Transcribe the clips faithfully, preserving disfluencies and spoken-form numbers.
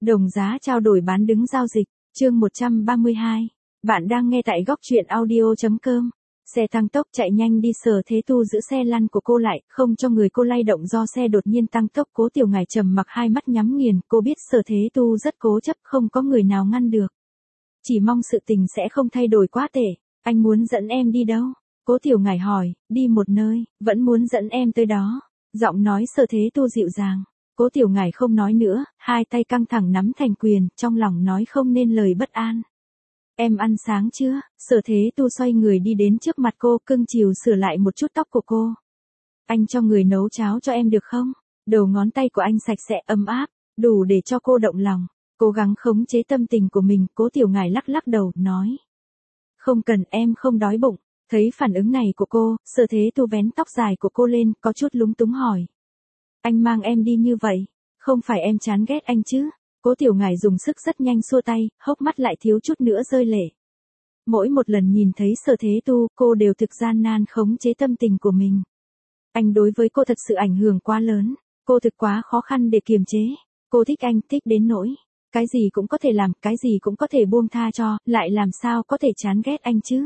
Đồng giá trao đổi bán đứng giao dịch, chương một trăm ba mươi hai. Bạn đang nghe tại góc truyện audio.com. Xe tăng tốc chạy nhanh đi, Sở Thế Tu giữ xe lăn của cô lại, không cho người cô lay động do xe đột nhiên tăng tốc. Cố Tiểu Ngải trầm mặc, hai mắt nhắm nghiền, cô biết Sở Thế Tu rất cố chấp, không có người nào ngăn được. Chỉ mong sự tình sẽ không thay đổi quá tệ. Anh muốn dẫn em đi đâu? Cố Tiểu Ngải hỏi. Đi một nơi, vẫn muốn dẫn em tới đó. Giọng nói Sở Thế Tu dịu dàng. Cố Tiểu Ngải không nói nữa, hai tay căng thẳng nắm thành quyền, trong lòng nói không nên lời bất an. Em ăn sáng chưa? Sở Thế Tu xoay người đi đến trước mặt cô, cưng chiều sửa lại một chút tóc của cô. Anh cho người nấu cháo cho em được không? Đầu ngón tay của anh sạch sẽ ấm áp, đủ để cho cô động lòng. Cố gắng khống chế tâm tình của mình, Cố Tiểu Ngải lắc lắc đầu, nói. Không cần, em không đói bụng. Thấy phản ứng này của cô, Sở Thế Tu vén tóc dài của cô lên, có chút lúng túng hỏi. Anh mang em đi như vậy, không phải em chán ghét anh chứ? Cố Tiểu Ngải dùng sức rất nhanh xua tay, hốc mắt lại thiếu chút nữa rơi lệ. Mỗi một lần nhìn thấy Sở Thế Tu, cô đều thực gian nan khống chế tâm tình của mình. Anh đối với cô thật sự ảnh hưởng quá lớn, cô thực quá khó khăn để kiềm chế. Cô thích anh, thích đến nỗi, cái gì cũng có thể làm, cái gì cũng có thể buông tha cho, lại làm sao có thể chán ghét anh chứ?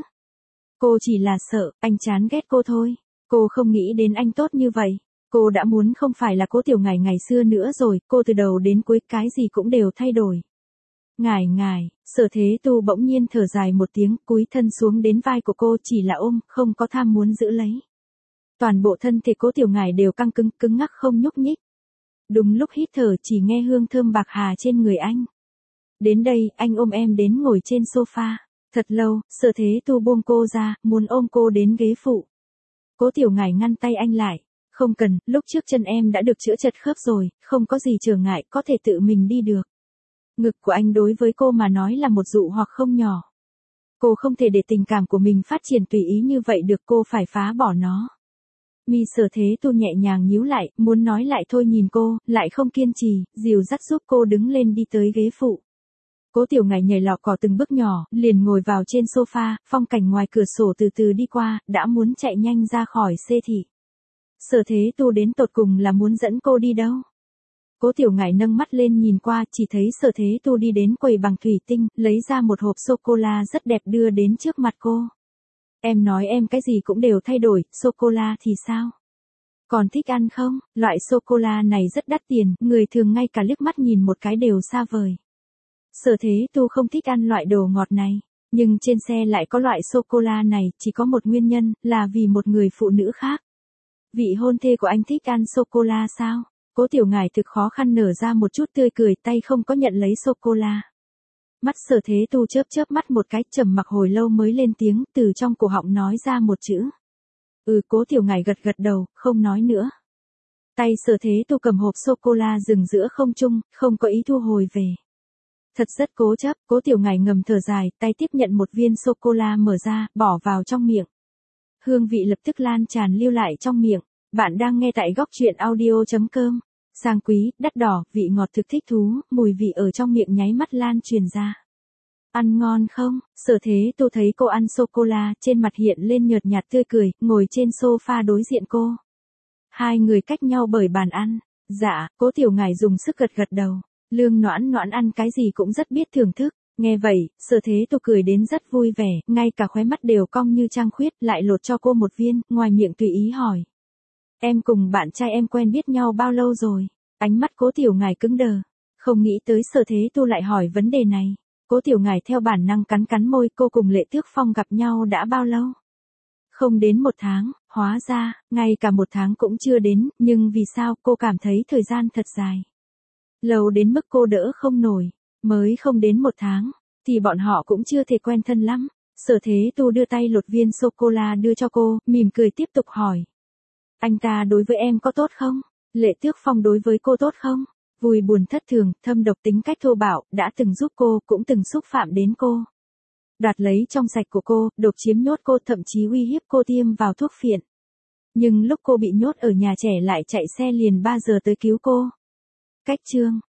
Cô chỉ là sợ, anh chán ghét cô thôi. Cô không nghĩ đến anh tốt như vậy. Cô đã muốn không phải là Cố Tiểu Ngải ngày xưa nữa rồi, cô từ đầu đến cuối cái gì cũng đều thay đổi. Ngải ngải, Sở Thế Tu bỗng nhiên thở dài một tiếng, cúi thân xuống đến vai của cô, chỉ là ôm, không có tham muốn giữ lấy. Toàn bộ thân thể Cố Tiểu Ngải đều căng cứng, cứng ngắc không nhúc nhích. Đúng lúc hít thở chỉ nghe hương thơm bạc hà trên người anh. Đến đây, anh ôm em đến ngồi trên sofa. Thật lâu, Sở Thế Tu buông cô ra, muốn ôm cô đến ghế phụ. Cố Tiểu Ngải ngăn tay anh lại. Không cần, lúc trước chân em đã được chữa chật khớp rồi, không có gì trở ngại, có thể tự mình đi được. Ngực của anh đối với cô mà nói là một dụ hoặc không nhỏ. Cô không thể để tình cảm của mình phát triển tùy ý như vậy được, cô phải phá bỏ nó. Mi Sở Thế Tu nhẹ nhàng nhíu lại, muốn nói lại thôi, nhìn cô, lại không kiên trì, dìu dắt giúp cô đứng lên đi tới ghế phụ. Cố Tiểu Ngải nhảy lò cò từng bước nhỏ, liền ngồi vào trên sofa, phong cảnh ngoài cửa sổ từ từ đi qua, đã muốn chạy nhanh ra khỏi xê thị. Sở Thế Tu đến tột cùng là muốn dẫn cô đi đâu? Cố Tiểu Ngải nâng mắt lên nhìn qua, chỉ thấy Sở Thế Tu đi đến quầy bằng thủy tinh, lấy ra một hộp sô-cô-la rất đẹp đưa đến trước mặt cô. Em nói em cái gì cũng đều thay đổi, sô-cô-la thì sao? Còn thích ăn không? Loại sô-cô-la này rất đắt tiền, người thường ngay cả liếc mắt nhìn một cái đều xa vời. Sở Thế Tu không thích ăn loại đồ ngọt này, nhưng trên xe lại có loại sô-cô-la này, chỉ có một nguyên nhân, là vì một người phụ nữ khác. Vị hôn thê của anh thích ăn sô-cô-la sao? Cố Tiểu Ngải thực khó khăn nở ra một chút tươi cười, tay không có nhận lấy sô-cô-la. Mắt Sở Thế Tu chớp chớp mắt một cái, trầm mặc hồi lâu mới lên tiếng, từ trong cổ họng nói ra một chữ. Ừ. Cố Tiểu Ngải gật gật đầu, không nói nữa. Tay Sở Thế Tu cầm hộp sô-cô-la dừng giữa không trung, không có ý thu hồi về. Thật rất cố chấp, Cố Tiểu Ngải ngầm thở dài, tay tiếp nhận một viên sô-cô-la mở ra, bỏ vào trong miệng. Hương vị lập tức lan tràn lưu lại trong miệng. Bạn đang nghe tại góc truyện audio.com. Sang quý, đắt đỏ, vị ngọt thực thích thú, mùi vị ở trong miệng nháy mắt lan truyền ra. Ăn ngon không? Sở Thế Tu thấy cô ăn sô-cô-la, trên mặt hiện lên nhợt nhạt tươi cười, ngồi trên sofa đối diện cô. Hai người cách nhau bởi bàn ăn. Dạ, Cố Tiểu Ngải dùng sức gật gật đầu. Lương Noãn Noãn ăn cái gì cũng rất biết thưởng thức. Nghe vậy, Sở Thế Tu cười đến rất vui vẻ, ngay cả khóe mắt đều cong như trăng khuyết, lại lột cho cô một viên, ngoài miệng tùy ý hỏi. Em cùng bạn trai em quen biết nhau bao lâu rồi? Ánh mắt Cố Tiểu Ngải cứng đờ. Không nghĩ tới Sở Thế Tu lại hỏi vấn đề này. Cố Tiểu Ngải theo bản năng cắn cắn môi, cô cùng Lệ Tước Phong gặp nhau đã bao lâu? Không đến một tháng, hóa ra, ngay cả một tháng cũng chưa đến, nhưng vì sao cô cảm thấy thời gian thật dài? Lâu đến mức cô đỡ không nổi. Mới không đến một tháng, thì bọn họ cũng chưa thể quen thân lắm. Sở Thế Tu đưa tay lột viên sô-cô-la đưa cho cô, mỉm cười tiếp tục hỏi. Anh ta đối với em có tốt không? Lệ Tước Phong đối với cô tốt không? Vui buồn thất thường, thâm độc tính cách thô bạo, đã từng giúp cô, cũng từng xúc phạm đến cô. Đoạt lấy trong sạch của cô, độc chiếm nhốt cô, thậm chí uy hiếp cô tiêm vào thuốc phiện. Nhưng lúc cô bị nhốt ở nhà trẻ lại chạy xe liền ba giờ tới cứu cô. Cách chương.